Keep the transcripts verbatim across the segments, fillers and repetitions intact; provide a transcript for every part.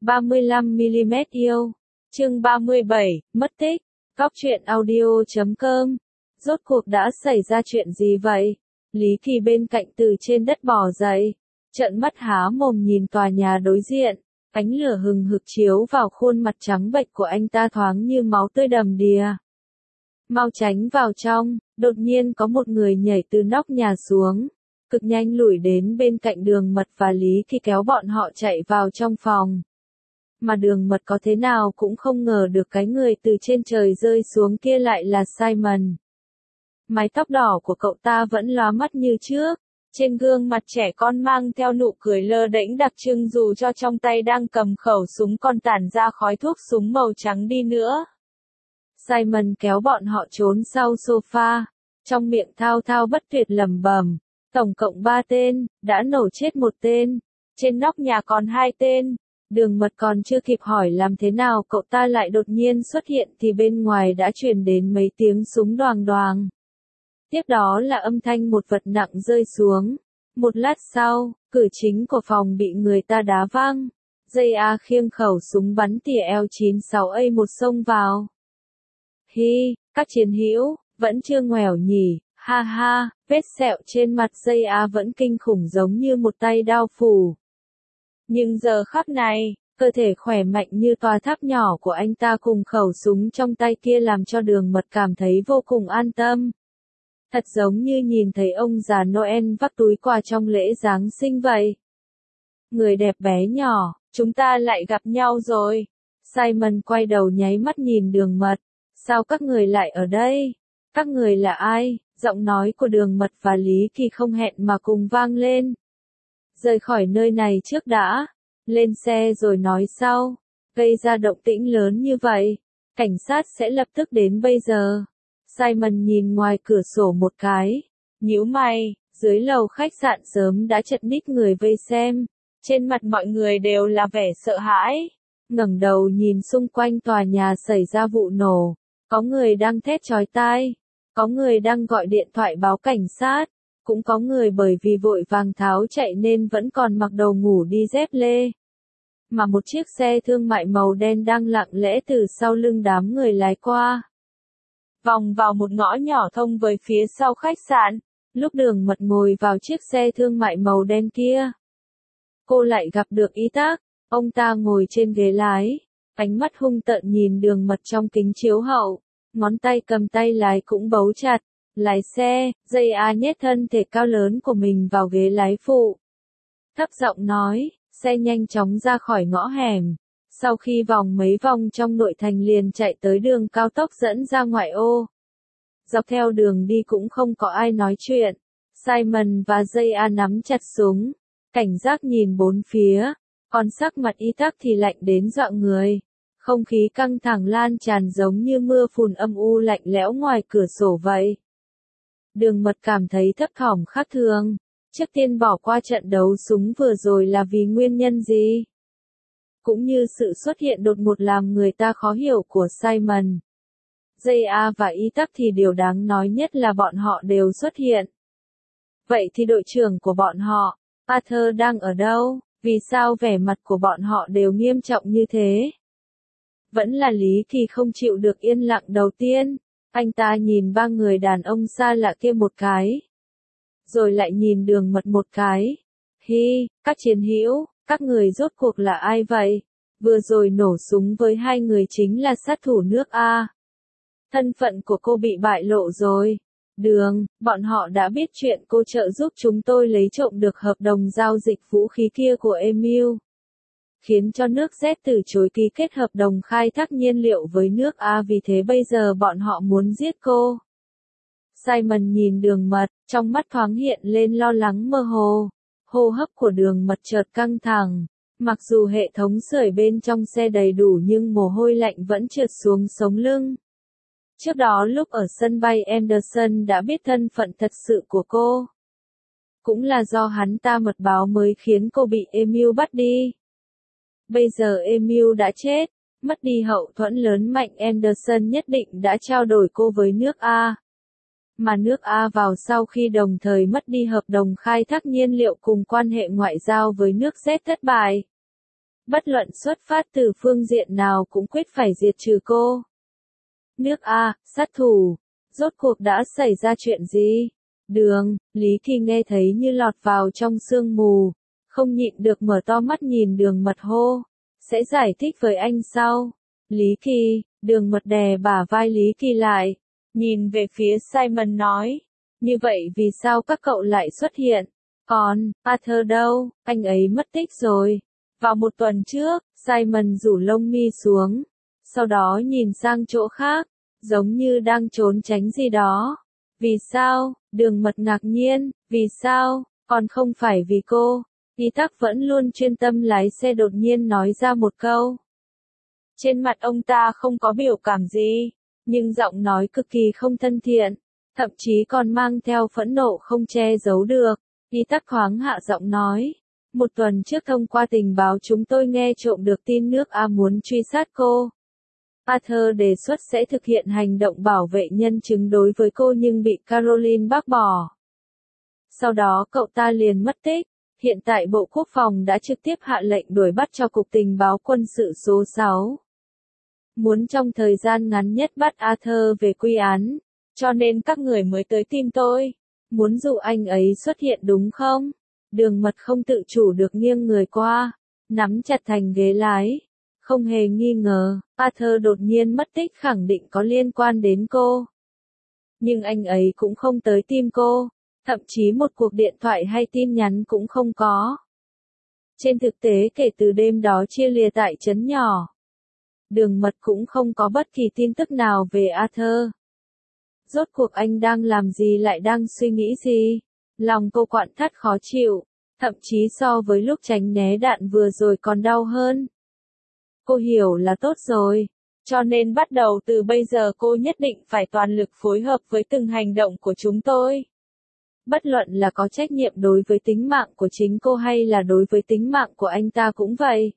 ba mươi lăm mi-li-mét yêu. Chương ba mươi bảy, mất tích. Cóc truyện audio chấm com. Rốt cuộc đã xảy ra chuyện gì vậy? Lý Kỳ bên cạnh từ trên đất bò dậy, trợn mắt há mồm nhìn tòa nhà đối diện, ánh lửa hừng hực chiếu vào khuôn mặt trắng bệch của anh ta thoáng như máu tươi đầm đìa. Mau tránh vào trong, đột nhiên có một người nhảy từ nóc nhà xuống, cực nhanh lủi đến bên cạnh Đường Mật và Lý Kỳ kéo bọn họ chạy vào trong phòng. Mà Đường Mật có thế nào cũng không ngờ được cái người từ trên trời rơi xuống kia lại là Simon. Mái tóc đỏ của cậu ta vẫn lóa mắt như trước, trên gương mặt trẻ con mang theo nụ cười lơ đễnh đặc trưng dù cho trong tay đang cầm khẩu súng còn tản ra khói thuốc súng màu trắng đi nữa. Simon kéo bọn họ trốn sau sofa, trong miệng thao thao bất tuyệt lẩm bẩm, tổng cộng ba tên, đã nổ chết một tên, trên nóc nhà còn hai tên. Đường Mật còn chưa kịp hỏi làm thế nào cậu ta lại đột nhiên xuất hiện thì bên ngoài đã truyền đến mấy tiếng súng đoàng đoàng. Tiếp đó là âm thanh một vật nặng rơi xuống. Một lát sau, cửa chính của phòng bị người ta đá văng. Dây A khiêng khẩu súng bắn tỉa L chín sáu A một xông vào. Hi, các chiến hữu, vẫn chưa ngoẻo nhỉ, ha ha, vết sẹo trên mặt Dây A vẫn kinh khủng giống như một tay đao phủ. Nhưng giờ khắc này, cơ thể khỏe mạnh như tòa tháp nhỏ của anh ta cùng khẩu súng trong tay kia làm cho Đường Mật cảm thấy vô cùng an tâm. Thật giống như nhìn thấy ông già Noel vác túi quà trong lễ Giáng sinh vậy. Người đẹp bé nhỏ, chúng ta lại gặp nhau rồi. Simon quay đầu nháy mắt nhìn Đường Mật. Sao các người lại ở đây? Các người là ai? Giọng nói của Đường Mật và Lý Kỳ không hẹn mà cùng vang lên. Rời khỏi nơi này trước đã. Lên xe rồi nói sau. Gây ra động tĩnh lớn như vậy, cảnh sát sẽ lập tức đến bây giờ. Simon nhìn ngoài cửa sổ một cái, nhíu mày, dưới lầu khách sạn sớm đã chật ních người vây xem, trên mặt mọi người đều là vẻ sợ hãi, ngẩng đầu nhìn xung quanh tòa nhà xảy ra vụ nổ, có người đang thét chói tai, có người đang gọi điện thoại báo cảnh sát, cũng có người bởi vì vội vàng tháo chạy nên vẫn còn mặc đồ ngủ đi dép lê. Mà một chiếc xe thương mại màu đen đang lặng lẽ từ sau lưng đám người lái qua. Vòng vào một ngõ nhỏ thông với phía sau khách sạn, lúc Đường Mật ngồi vào chiếc xe thương mại màu đen kia. Cô lại gặp được Y Tắc, ông ta ngồi trên ghế lái, ánh mắt hung tợn nhìn Đường Mật trong kính chiếu hậu, ngón tay cầm tay lái cũng bấu chặt, lái xe, Dây A nhét thân thể cao lớn của mình vào ghế lái phụ. Thấp giọng nói, xe nhanh chóng ra khỏi ngõ hẻm. Sau khi vòng mấy vòng trong nội thành liền chạy tới đường cao tốc dẫn ra ngoại ô. Dọc theo đường đi cũng không có ai nói chuyện. Simon và Dây A nắm chặt súng, cảnh giác nhìn bốn phía, còn sắc mặt Y Tắc thì lạnh đến dọa người. Không khí căng thẳng lan tràn giống như mưa phùn âm u lạnh lẽo ngoài cửa sổ vậy. Đường Mật cảm thấy thấp thỏm khác thường. Trước tiên bỏ qua trận đấu súng vừa rồi là vì nguyên nhân gì? Cũng như sự xuất hiện đột ngột làm người ta khó hiểu của Simon. Dây A và Y Tắc thì điều đáng nói nhất là bọn họ đều xuất hiện. Vậy thì đội trưởng của bọn họ, Arthur đang ở đâu? Vì sao vẻ mặt của bọn họ đều nghiêm trọng như thế? Vẫn là Lý Kỳ không chịu được yên lặng đầu tiên. Anh ta nhìn ba người đàn ông xa lạ kia một cái. Rồi lại nhìn Đường Mật một cái. Hi, các chiến hữu. Các người rốt cuộc là ai vậy? Vừa rồi nổ súng với hai người chính là sát thủ nước A. Thân phận của cô bị bại lộ rồi. Đường, bọn họ đã biết chuyện cô trợ giúp chúng tôi lấy trộm được hợp đồng giao dịch vũ khí kia của Emil. Khiến cho nước Z từ chối ký kết hợp đồng khai thác nhiên liệu với nước A vì thế bây giờ bọn họ muốn giết cô. Simon nhìn Đường Mật, trong mắt thoáng hiện lên lo lắng mơ hồ. Hô hấp của Đường Mật chợt căng thẳng, mặc dù hệ thống sưởi bên trong xe đầy đủ nhưng mồ hôi lạnh vẫn trượt xuống sống lưng. Trước đó lúc ở sân bay Anderson đã biết thân phận thật sự của cô. Cũng là do hắn ta mật báo mới khiến cô bị Emil bắt đi. Bây giờ Emil đã chết, mất đi hậu thuẫn lớn mạnh Anderson nhất định đã trao đổi cô với nước A. Mà nước A vào sau khi đồng thời mất đi hợp đồng khai thác nhiên liệu cùng quan hệ ngoại giao với nước Z thất bại. Bất luận xuất phát từ phương diện nào cũng quyết phải diệt trừ cô. Nước A, sát thủ. Rốt cuộc đã xảy ra chuyện gì? Đường, Lý Kỳ nghe thấy như lọt vào trong sương mù. Không nhịn được mở to mắt nhìn đường mật hô. Sẽ giải thích với anh sau. Lý Kỳ, đường mật đè bả vai Lý Kỳ lại. Nhìn về phía Simon nói. Như vậy vì sao các cậu lại xuất hiện? Còn, Arthur đâu? Anh ấy mất tích rồi. Vào một tuần trước, Simon rủ lông mi xuống. Sau đó nhìn sang chỗ khác. Giống như đang trốn tránh gì đó. Vì sao? Đường mật ngạc nhiên. Vì sao? Còn không phải vì cô. Y Tắc vẫn luôn chuyên tâm lái xe đột nhiên nói ra một câu. Trên mặt ông ta không có biểu cảm gì, nhưng giọng nói cực kỳ không thân thiện, thậm chí còn mang theo phẫn nộ không che giấu được. Y Tắc thoáng hạ giọng nói. Một tuần trước thông qua tình báo chúng tôi nghe trộm được tin nước A muốn truy sát cô. Arthur đề xuất sẽ thực hiện hành động bảo vệ nhân chứng đối với cô nhưng bị Caroline bác bỏ. Sau đó cậu ta liền mất tích. Hiện tại Bộ Quốc phòng đã trực tiếp hạ lệnh đuổi bắt cho Cục Tình báo Quân sự số sáu. Muốn trong thời gian ngắn nhất bắt Arthur về quy án, cho nên các người mới tới tìm tôi. Muốn dụ anh ấy xuất hiện đúng không? Đường mật không tự chủ được nghiêng người qua, nắm chặt thành ghế lái. Không hề nghi ngờ, Arthur đột nhiên mất tích khẳng định có liên quan đến cô. Nhưng anh ấy cũng không tới tìm cô. Thậm chí một cuộc điện thoại hay tin nhắn cũng không có. Trên thực tế kể từ đêm đó chia lìa tại trấn nhỏ, đường mật cũng không có bất kỳ tin tức nào về Arthur. Rốt cuộc anh đang làm gì lại đang suy nghĩ gì? Lòng cô quặn thắt khó chịu, thậm chí so với lúc tránh né đạn vừa rồi còn đau hơn. Cô hiểu là tốt rồi, cho nên bắt đầu từ bây giờ cô nhất định phải toàn lực phối hợp với từng hành động của chúng tôi. Bất luận là có trách nhiệm đối với tính mạng của chính cô hay là đối với tính mạng của anh ta cũng vậy.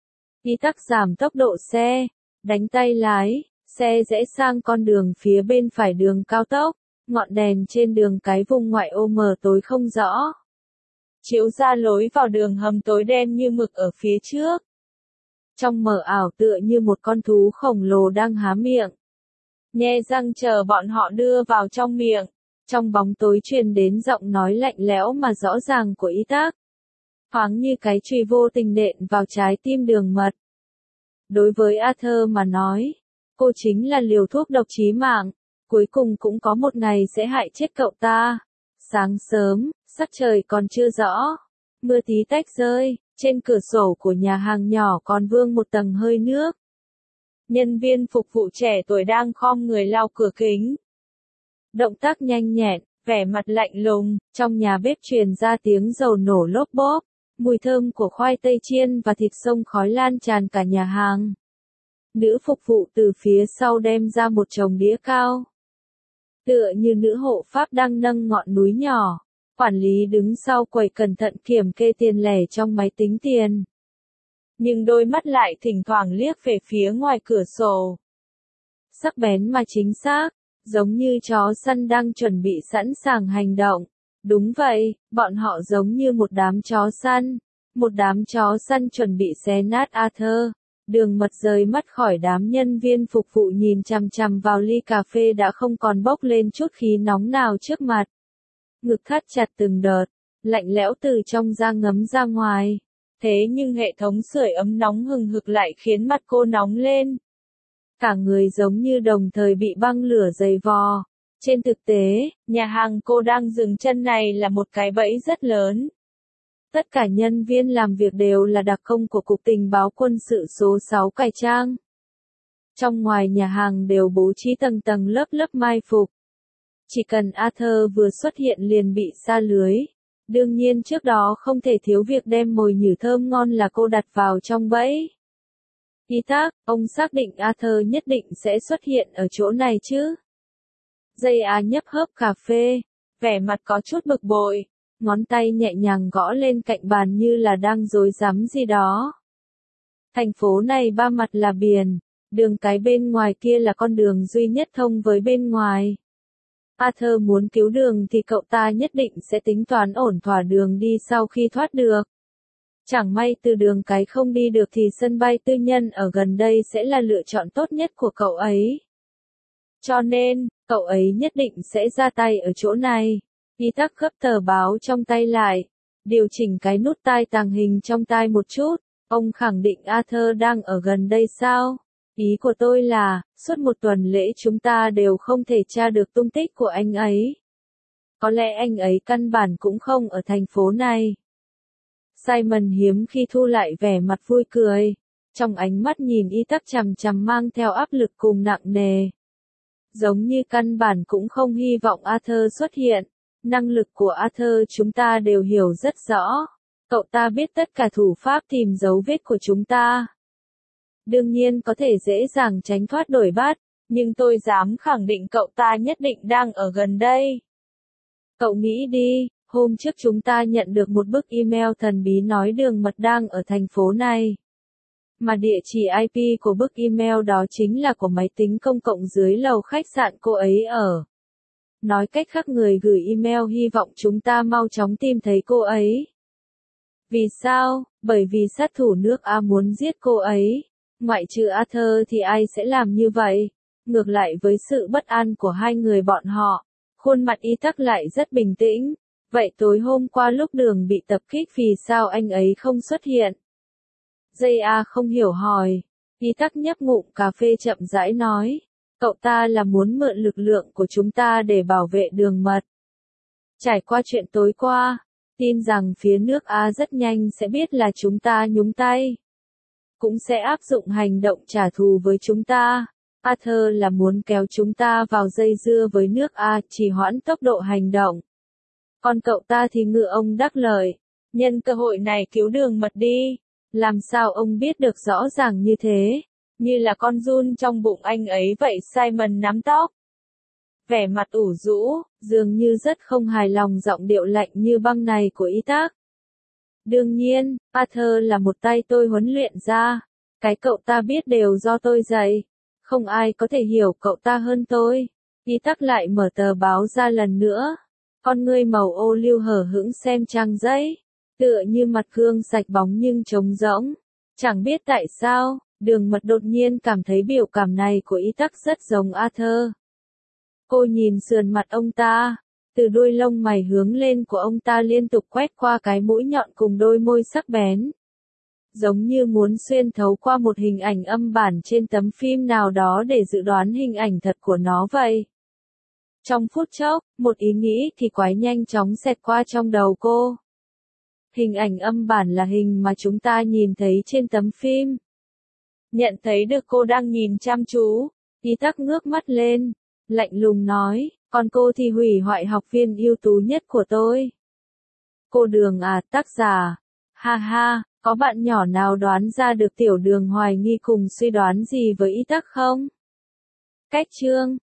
Y Tắc giảm tốc độ xe, đánh tay lái, xe rẽ sang con đường phía bên phải đường cao tốc, ngọn đèn trên đường cái vùng ngoại ô mờ tối không rõ. Chiếu ra lối vào đường hầm tối đen như mực ở phía trước. Trong mờ ảo tựa như một con thú khổng lồ đang há miệng. Nhe răng chờ bọn họ đưa vào trong miệng. Trong bóng tối truyền đến giọng nói lạnh lẽo mà rõ ràng của Y Tắc. Thoáng như cái chùy vô tình nện vào trái tim đường mật. Đối với Arthur mà nói, cô chính là liều thuốc độc chí mạng, cuối cùng cũng có một ngày sẽ hại chết cậu ta. Sáng sớm, sắc trời còn chưa rõ, mưa tí tách rơi, trên cửa sổ của nhà hàng nhỏ còn vương một tầng hơi nước. Nhân viên phục vụ trẻ tuổi đang khom người lau cửa kính. Động tác nhanh nhẹn, vẻ mặt lạnh lùng, trong nhà bếp truyền ra tiếng dầu nổ lốp bốp, mùi thơm của khoai tây chiên và thịt xông khói lan tràn cả nhà hàng. Nữ phục vụ từ phía sau đem ra một chồng đĩa cao. Tựa như nữ hộ pháp đang nâng ngọn núi nhỏ, quản lý đứng sau quầy cẩn thận kiểm kê tiền lẻ trong máy tính tiền. Nhưng đôi mắt lại thỉnh thoảng liếc về phía ngoài cửa sổ. Sắc bén mà chính xác. Giống như chó săn đang chuẩn bị sẵn sàng hành động. Đúng vậy, bọn họ giống như một đám chó săn. Một đám chó săn chuẩn bị xé nát Arthur. Đường mật rời mắt khỏi đám nhân viên phục vụ nhìn chằm chằm vào ly cà phê đã không còn bốc lên chút khí nóng nào trước mặt. Ngực thắt chặt từng đợt, lạnh lẽo từ trong da ngấm ra ngoài. Thế nhưng hệ thống sưởi ấm nóng hừng hực lại khiến mặt cô nóng lên. Cả người giống như đồng thời bị băng lửa dày vò. Trên thực tế, nhà hàng cô đang dừng chân này là một cái bẫy rất lớn. Tất cả nhân viên làm việc đều là đặc công của Cục Tình báo Quân sự số sáu cải trang. Trong ngoài nhà hàng đều bố trí tầng tầng lớp lớp mai phục. Chỉ cần Arthur vừa xuất hiện liền bị sa lưới. Đương nhiên trước đó không thể thiếu việc đem mồi nhử thơm ngon là cô đặt vào trong bẫy. Y Tắc, ông xác định Arthur nhất định sẽ xuất hiện ở chỗ này chứ? Dây Á nhấp hớp cà phê, vẻ mặt có chút bực bội, ngón tay nhẹ nhàng gõ lên cạnh bàn như là đang rối rắm gì đó. Thành phố này ba mặt là biển, đường cái bên ngoài kia là con đường duy nhất thông với bên ngoài. Arthur muốn cứu đường thì cậu ta nhất định sẽ tính toán ổn thỏa đường đi sau khi thoát được. Chẳng may từ đường cái không đi được thì sân bay tư nhân ở gần đây sẽ là lựa chọn tốt nhất của cậu ấy. Cho nên, cậu ấy nhất định sẽ ra tay ở chỗ này. Y Tắc gấp tờ báo trong tay lại, điều chỉnh cái nút tai tàng hình trong tai một chút. Ông khẳng định Arthur đang ở gần đây sao? Ý của tôi là, suốt một tuần lễ chúng ta đều không thể tra được tung tích của anh ấy. Có lẽ anh ấy căn bản cũng không ở thành phố này. Simon hiếm khi thu lại vẻ mặt vui cười, trong ánh mắt nhìn Y Tắc chằm chằm mang theo áp lực cùng nặng nề. Giống như căn bản cũng không hy vọng Arthur xuất hiện. Năng lực của Arthur chúng ta đều hiểu rất rõ. Cậu ta biết tất cả thủ pháp tìm dấu vết của chúng ta. Đương nhiên có thể dễ dàng tránh thoát đuổi bắt, nhưng tôi dám khẳng định cậu ta nhất định đang ở gần đây. Cậu nghĩ đi, hôm trước chúng ta nhận được một bức email thần bí nói đường mật đang ở thành phố này. Mà địa chỉ i pê của bức email đó chính là của máy tính công cộng dưới lầu khách sạn cô ấy ở. Nói cách khác người gửi email hy vọng chúng ta mau chóng tìm thấy cô ấy. Vì sao? Bởi vì sát thủ nước A muốn giết cô ấy. Ngoại trừ Arthur thì ai sẽ làm như vậy? Ngược lại với sự bất an của hai người bọn họ, khuôn mặt Y Tắc lại rất bình tĩnh. Vậy tối hôm qua lúc đường bị tập kích vì sao anh ấy không xuất hiện? Dây A không hiểu hỏi. Y Tắc nhấp ngụm cà phê chậm rãi nói. Cậu ta là muốn mượn lực lượng của chúng ta để bảo vệ đường mật. Trải qua chuyện tối qua, tin rằng phía nước A rất nhanh sẽ biết là chúng ta nhúng tay. Cũng sẽ áp dụng hành động trả thù với chúng ta. Arthur là muốn kéo chúng ta vào dây dưa với nước A, trì hoãn tốc độ hành động. Còn cậu ta thì ngựa ông đắc lợi, nhân cơ hội này cứu đường mật đi. Làm sao ông biết được rõ ràng như thế? Như là con giun trong bụng anh ấy vậy. Simon nắm tóc. Vẻ mặt ủ rũ, dường như rất không hài lòng giọng điệu lạnh như băng này của Y Tắc. Đương nhiên, Arthur là một tay tôi huấn luyện ra. Cái cậu ta biết đều do tôi dạy. Không ai có thể hiểu cậu ta hơn tôi. Y Tắc lại mở tờ báo ra lần nữa. Con ngươi màu ô liu hờ hững xem trang giấy. Tựa như mặt gương sạch bóng nhưng trống rỗng. Chẳng biết tại sao, đường mật đột nhiên cảm thấy biểu cảm này của Y Tắc rất giống Arthur. Cô nhìn sườn mặt ông ta. Từ đuôi lông mày hướng lên của ông ta liên tục quét qua cái mũi nhọn cùng đôi môi sắc bén. Giống như muốn xuyên thấu qua một hình ảnh âm bản trên tấm phim nào đó để dự đoán hình ảnh thật của nó vậy. Trong phút chốc, một ý nghĩ thì quái nhanh chóng xẹt qua trong đầu cô. Hình ảnh âm bản là hình mà chúng ta nhìn thấy trên tấm phim. Nhận thấy được cô đang nhìn chăm chú, Y Tắc ngước mắt lên, lạnh lùng nói, còn cô thì hủy hoại học viên ưu tú nhất của tôi. Cô Đường à, tác giả. Ha ha, có bạn nhỏ nào đoán ra được tiểu đường hoài nghi cùng suy đoán gì với Y Tắc không? Cách chương